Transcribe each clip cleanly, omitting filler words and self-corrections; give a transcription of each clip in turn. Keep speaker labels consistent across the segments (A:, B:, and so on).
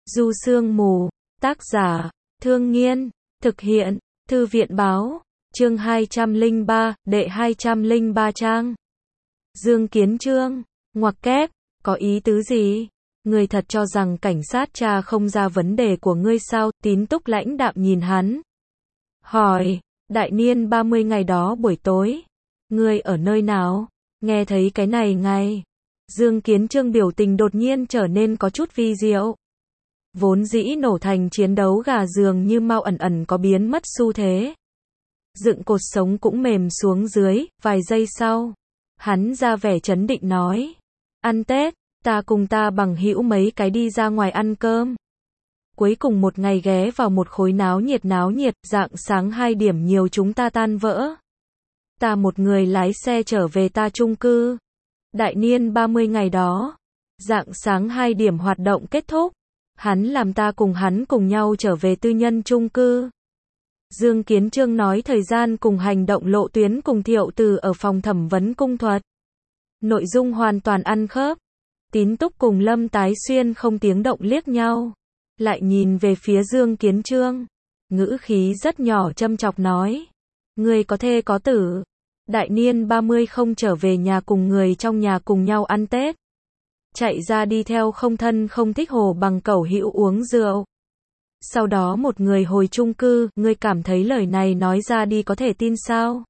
A: Du Sương Mù, tác giả, Thương Nghiên, thực hiện, Thư viện báo, chương 203, đệ 203 trang. Dương Kiến Chương, ngoặc kép, có ý tứ gì? Ngươi thật cho rằng cảnh sát tra không ra vấn đề của ngươi sao? Tín Túc lãnh đạm nhìn hắn. Hỏi, đại niên 30 ngày đó buổi tối, ngươi ở nơi nào? Nghe thấy cái này ngay. Dương Kiến Chương biểu tình đột nhiên trở nên có chút vi diệu. Vốn dĩ nổ thành chiến đấu gà dường như mau ẩn ẩn có biến mất xu thế. Dựng cột sống cũng mềm xuống dưới, vài giây sau. Hắn ra vẻ trấn định nói. Ăn Tết, ta cùng ta bằng hữu mấy cái đi ra ngoài ăn cơm. Cuối cùng một ngày ghé vào một khối náo nhiệt, rạng sáng 2 điểm nhiều chúng ta tan vỡ. Ta một người lái xe trở về ta chung cư. Đại niên 30 ngày đó, rạng sáng 2 điểm hoạt động kết thúc. Hắn làm ta cùng hắn cùng nhau trở về tư nhân chung cư. Dương Kiến Chương nói thời gian cùng hành động lộ tuyến cùng Thiệu Từ ở phòng thẩm vấn cung thuật. Nội dung hoàn toàn ăn khớp. Tín Túc cùng Lâm Tái Xuyên không tiếng động liếc nhau. Lại nhìn về phía Dương Kiến Chương. Ngữ khí rất nhỏ châm chọc nói. Người có thê có tử. Đại niên 30 không trở về nhà cùng người trong nhà cùng nhau ăn Tết. Chạy ra đi theo không thân không thích hồ bằng cẩu hữu uống rượu. Sau đó một người hồi chung cư, ngươi cảm thấy lời này nói ra đi có thể tin sao?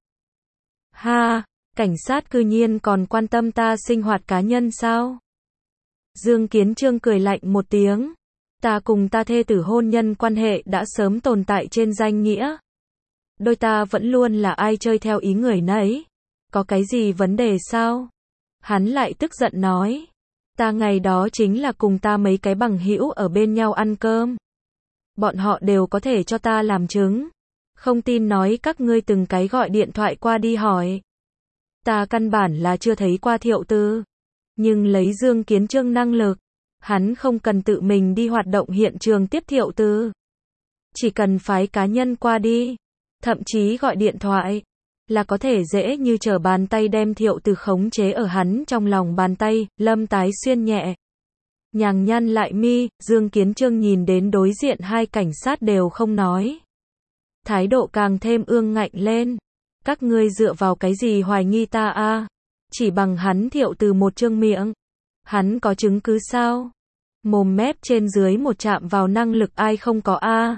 A: Ha, cảnh sát cư nhiên còn quan tâm ta sinh hoạt cá nhân sao? Dương Kiến Chương cười lạnh một tiếng. Ta cùng ta thê tử hôn nhân quan hệ đã sớm tồn tại trên danh nghĩa. Đôi ta vẫn luôn là ai chơi theo ý người nấy. Có cái gì vấn đề sao? Hắn lại tức giận nói. Ta ngày đó chính là cùng ta mấy cái bằng hữu ở bên nhau ăn cơm. Bọn họ đều có thể cho ta làm chứng. Không tin nói các ngươi từng cái gọi điện thoại qua đi hỏi. Ta căn bản là chưa thấy qua Thiệu Từ. Nhưng lấy Dương Kiến Chương năng lực, hắn không cần tự mình đi hoạt động hiện trường tiếp Thiệu Từ. Chỉ cần phái cá nhân qua đi, thậm chí gọi điện thoại, là có thể dễ như trở bàn tay đem Thiệu Từ khống chế ở hắn trong lòng bàn tay. Lâm Tái Xuyên nhẹ nhàng nhăn lại mi, Dương Kiến Chương nhìn đến đối diện hai cảnh sát đều không nói. Thái độ càng thêm ương ngạnh lên. Các ngươi dựa vào cái gì hoài nghi ta a? Chỉ bằng hắn Thiệu Từ một trương miệng. Hắn có chứng cứ sao? Mồm mép trên dưới một chạm vào năng lực ai không có a?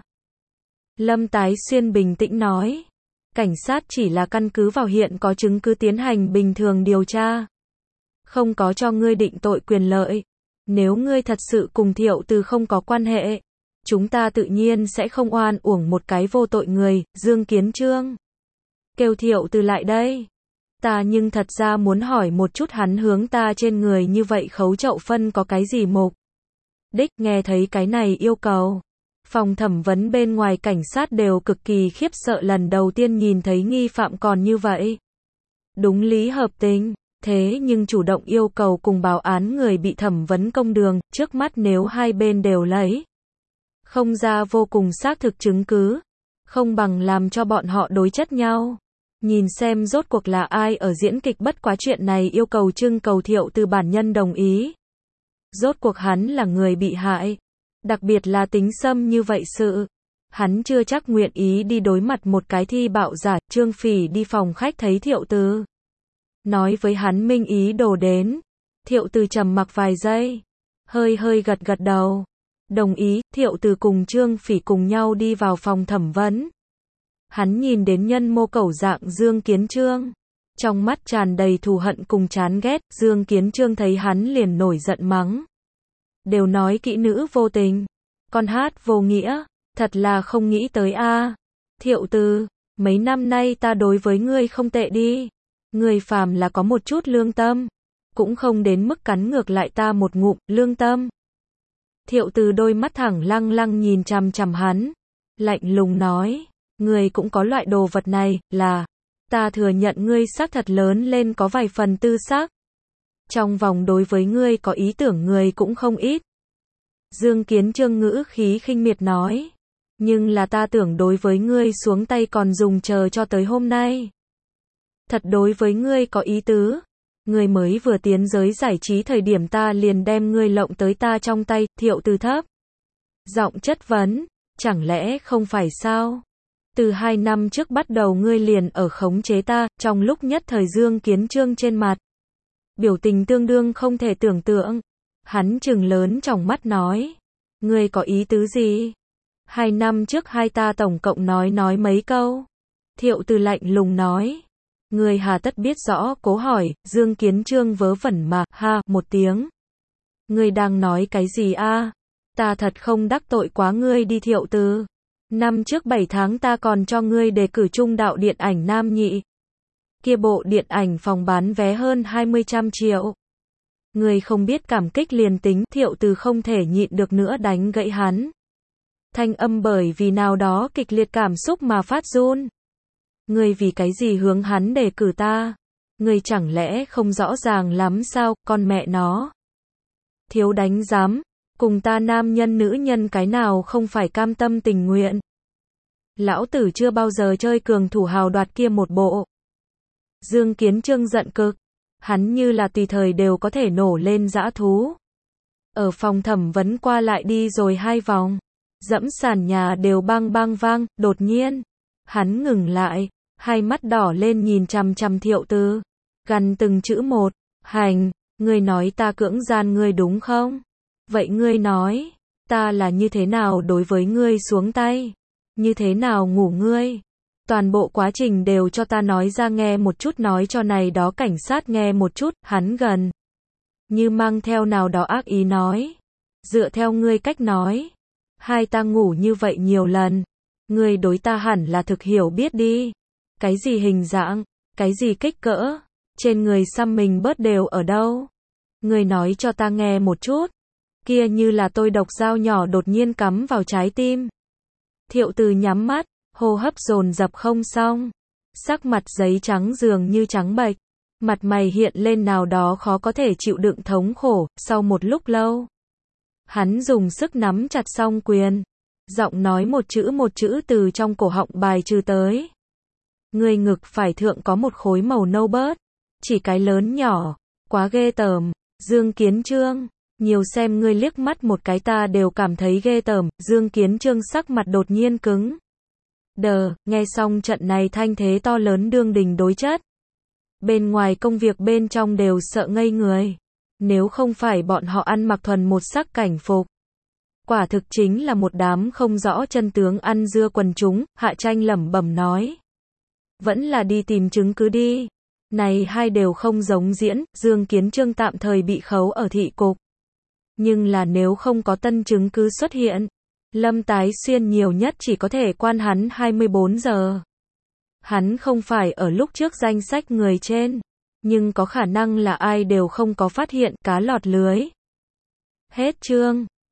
A: Lâm Tái Xuyên bình tĩnh nói. Cảnh sát chỉ là căn cứ vào hiện có chứng cứ tiến hành bình thường điều tra. Không có cho ngươi định tội quyền lợi. Nếu ngươi thật sự cùng Thiệu Từ không có quan hệ, chúng ta tự nhiên sẽ không oan uổng một cái vô tội người. Dương Kiến Chương. Kêu Thiệu Từ lại đây. Ta nhưng thật ra muốn hỏi một chút hắn hướng ta trên người như vậy khấu chậu phân có cái gì mục đích. Nghe thấy cái này yêu cầu. Phòng thẩm vấn bên ngoài cảnh sát đều cực kỳ khiếp sợ lần đầu tiên nhìn thấy nghi phạm còn như vậy. Đúng lý hợp tình. Thế nhưng chủ động yêu cầu cùng báo án người bị thẩm vấn công đường, trước mắt nếu hai bên đều lấy không ra vô cùng xác thực chứng cứ, không bằng làm cho bọn họ đối chất nhau. Nhìn xem rốt cuộc là ai ở diễn kịch bất quá chuyện này yêu cầu trưng cầu Thiệu Từ bản nhân đồng ý. Rốt cuộc hắn là người bị hại. Đặc biệt là tính xâm như vậy sự. Hắn chưa chắc nguyện ý đi đối mặt một cái thi bạo giả. Trương Phỉ đi phòng khách thấy Thiệu Từ. Nói với hắn minh ý đồ đến. Thiệu Từ trầm mặc vài giây. Hơi gật đầu. Đồng ý. Thiệu Từ cùng Trương Phỉ cùng nhau đi vào phòng thẩm vấn. Hắn nhìn đến nhân mô cẩu dạng Dương Kiến Chương. Trong mắt tràn đầy thù hận cùng chán ghét. Dương Kiến Chương thấy hắn liền nổi giận mắng. Đều nói kỹ nữ vô tình. Con hát vô nghĩa. Thật là không nghĩ tới a. Thiệu Từ, mấy năm nay ta đối với ngươi không tệ đi. Ngươi phàm là có một chút lương tâm. Cũng không đến mức cắn ngược lại ta một ngụm, lương tâm. Thiệu Từ đôi mắt thẳng lăng nhìn chằm chằm hắn. Lạnh lùng nói. Ngươi cũng có loại đồ vật này, là. Ta thừa nhận ngươi xác thật lớn lên có vài phần tư xác. Trong vòng đối với ngươi có ý tưởng người cũng không ít. Dương Kiến Chương ngữ khí khinh miệt nói. Nhưng là ta tưởng đối với ngươi xuống tay còn dùng chờ cho tới hôm nay. Thật đối với ngươi có ý tứ. Ngươi mới vừa tiến giới giải trí thời điểm ta liền đem ngươi lộng tới ta trong tay. Thiệu Từ thấp Giọng chất vấn, chẳng lẽ không phải sao? Từ 2 năm trước bắt đầu ngươi liền ở khống chế ta, trong lúc nhất thời Dương Kiến Trương trên mặt. Biểu tình tương đương không thể tưởng tượng. Hắn trừng lớn trong mắt nói. Ngươi có ý tứ gì? 2 năm trước hai ta tổng cộng nói mấy câu. Thiệu Từ lạnh lùng nói. Ngươi hà tất biết rõ, cố hỏi, Dương Kiến Trương vớ vẩn mà, ha, một tiếng. Ngươi đang nói cái gì a? Ta thật không đắc tội quá ngươi đi Thiệu Từ. Năm trước 7 tháng ta còn cho ngươi đề cử trung đạo điện ảnh nam nhị. Kia bộ điện ảnh phòng bán vé hơn 20 triệu. Ngươi không biết cảm kích liền tính, Thiệu Từ không thể nhịn được nữa đánh gãy hắn. Thanh âm bởi vì nào đó kịch liệt cảm xúc mà phát run. Ngươi vì cái gì hướng hắn đề cử ta? Ngươi chẳng lẽ không rõ ràng lắm sao, con mẹ nó. Thiếu đánh giám, cùng ta nam nhân nữ nhân cái nào không phải cam tâm tình nguyện. Lão tử chưa bao giờ chơi cường thủ hào đoạt kia một bộ. Dương Kiến Trương giận cực. Hắn như là tùy thời đều có thể nổ lên dã thú. Ở phòng thẩm vấn qua lại đi rồi 2 vòng. Dẫm sàn nhà đều bang bang vang, đột nhiên. Hắn ngừng lại, hai mắt đỏ lên nhìn chằm chằm Thiệu Từ. Gằn từng chữ một, hành, ngươi nói ta cưỡng gian ngươi đúng không? Vậy ngươi nói, ta là như thế nào đối với ngươi xuống tay? Như thế nào ngủ ngươi? Toàn bộ quá trình đều cho ta nói ra nghe một chút, nói cho này đó cảnh sát nghe một chút, hắn gần. Như mang theo nào đó ác ý nói. Dựa theo ngươi cách nói, hai ta ngủ như vậy nhiều lần. Ngươi đối ta hẳn là thực hiểu biết đi. Cái gì hình dạng, cái gì kích cỡ, trên người xăm mình bớt đều ở đâu? Ngươi nói cho ta nghe một chút. Kia như là tôi độc dao nhỏ đột nhiên cắm vào trái tim. Thiệu Từ nhắm mắt, hô hấp dồn dập không xong. Sắc mặt giấy trắng dường như trắng bệch. Mặt mày hiện lên nào đó khó có thể chịu đựng thống khổ, sau một lúc lâu. Hắn dùng sức nắm chặt song quyền. Giọng nói một chữ từ trong cổ họng bài trừ tới. Ngươi ngực phải thượng có một khối màu nâu bớt. Chỉ cái lớn nhỏ. Quá ghê tởm. Dương Kiến Trương. Nhiều xem ngươi liếc mắt một cái ta đều cảm thấy ghê tởm. Dương Kiến Trương sắc mặt đột nhiên cứng. Đờ, nghe xong trận này thanh thế to lớn đương đình đối chất. Bên ngoài công việc bên trong đều sợ ngây người. Nếu không phải bọn họ ăn mặc thuần một sắc cảnh phục. Quả thực chính là một đám không rõ chân tướng ăn dưa quần chúng, Hạ Tranh lẩm bẩm nói. Vẫn là đi tìm chứng cứ đi. Này hai đều không giống diễn, Dương Kiến Trương tạm thời bị khấu ở thị cục. Nhưng là nếu không có tân chứng cứ xuất hiện, Lâm Tái Xuyên nhiều nhất chỉ có thể quan hắn 24 giờ. Hắn không phải ở lúc trước danh sách người trên, nhưng có khả năng là ai đều không có phát hiện, cá lọt lưới. Hết chương.